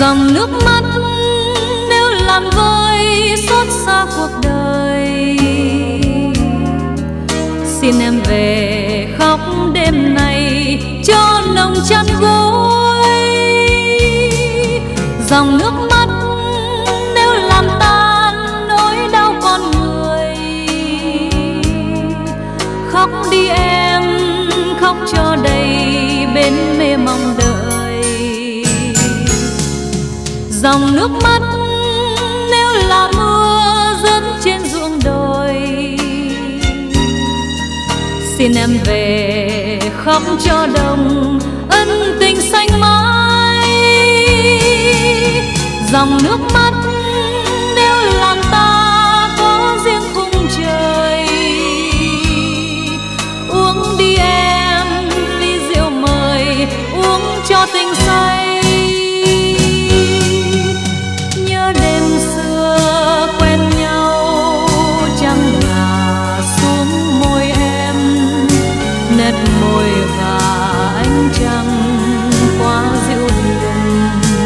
Dòng nước mắt nếu làm vơi xót xa cuộc đời, xin em về khóc đêm nay cho nồng chăn gối. Dòng nước mắt nếu làm tan nỗi đau con người, khóc đi em, khóc cho đầy bên mê mong đợi. Dòng nước mắt nếu là mưa rớt trên ruộng đồi, xin em về khóc cho đồng ân tình xanh mãi. Dòng nước mắt nếu làm ta có riêng khung trời, uống đi em ly rượu mời, uống cho tình say. Nhớ đêm xưa quen nhau, trăng ngả xuống môi em, nét môi và ánh trăng quá dịu hiền.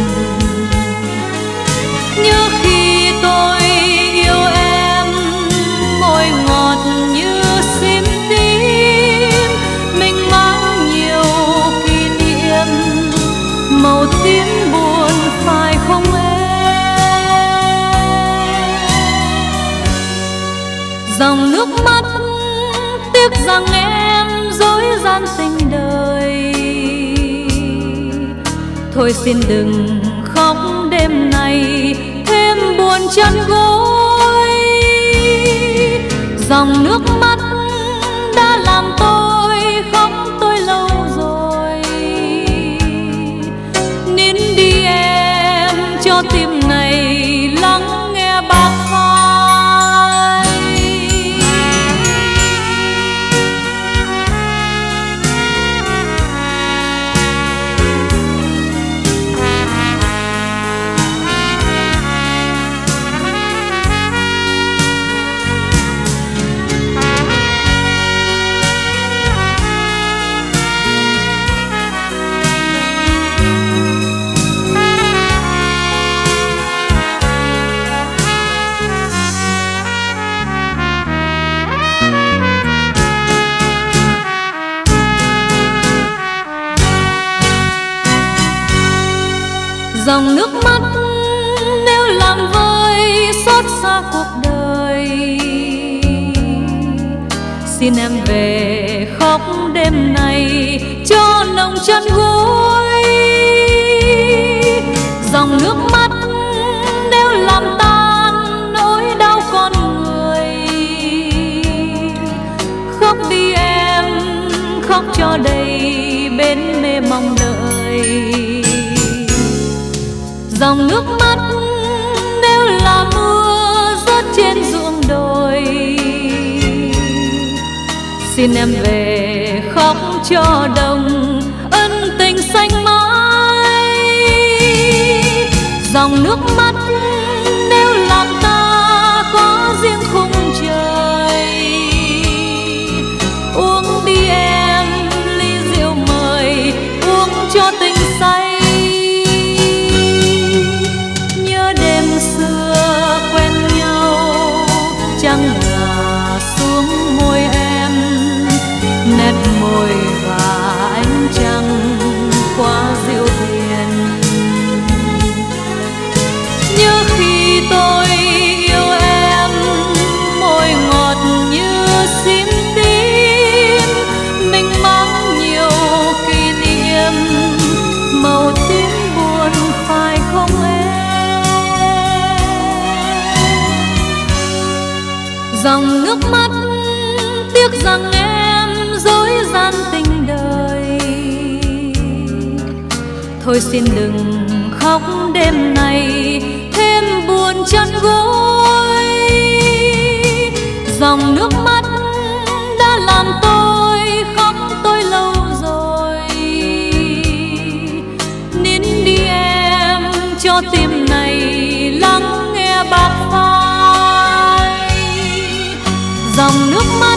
Nhớ khi tôi yêu em, môi ngọt như xin tím, mình mang nhiều kỷ niệm, màu tím buồn phải không em? Dòng nước mắt tiếc rằng em dối gian tình đời, thôi xin đừng khóc đêm nay thêm buồn chăn gối. Dòng nước mắt đã làm tôi khóc tôi lâu rồi, nín đi em cho tim này lắng nghe bác phai. Dòng nước mắt nếu làm vơi xót xa cuộc đời, xin em về khóc đêm nay cho nồng chăn gối. Dòng nước mắt nếu làm tan nỗi đau con người, khóc đi em, khóc cho đầy bên mê mong đợi. Dòng nước mắt nếu là mưa rớt trên ruộng đồi, xin em về khóc cho đồng ân tình xanh mãi. Dòng nước mắt nếu làm ta có riêng khung trời, uống đi em ly rượu mời, uống cho tình say. Xưa quen nhau, trăng ngả xuống môi em, nét môi và ánh trăng quá dịu hiền. Nhớ khi tôi yêu em, môi ngọt như xin tím, mình mang nhiều kỷ niệm, màu tím buồn phải không em? Dòng nước mắt tiếc rằng em dối gian tình đời, thôi xin đừng khóc đêm nay thêm buồn chăn gối. Dòng nước mắt đã làm tôi khóc tôi lâu rồi, nín đi em cho tim này lắng nghe bác phai. Dòng nước mắt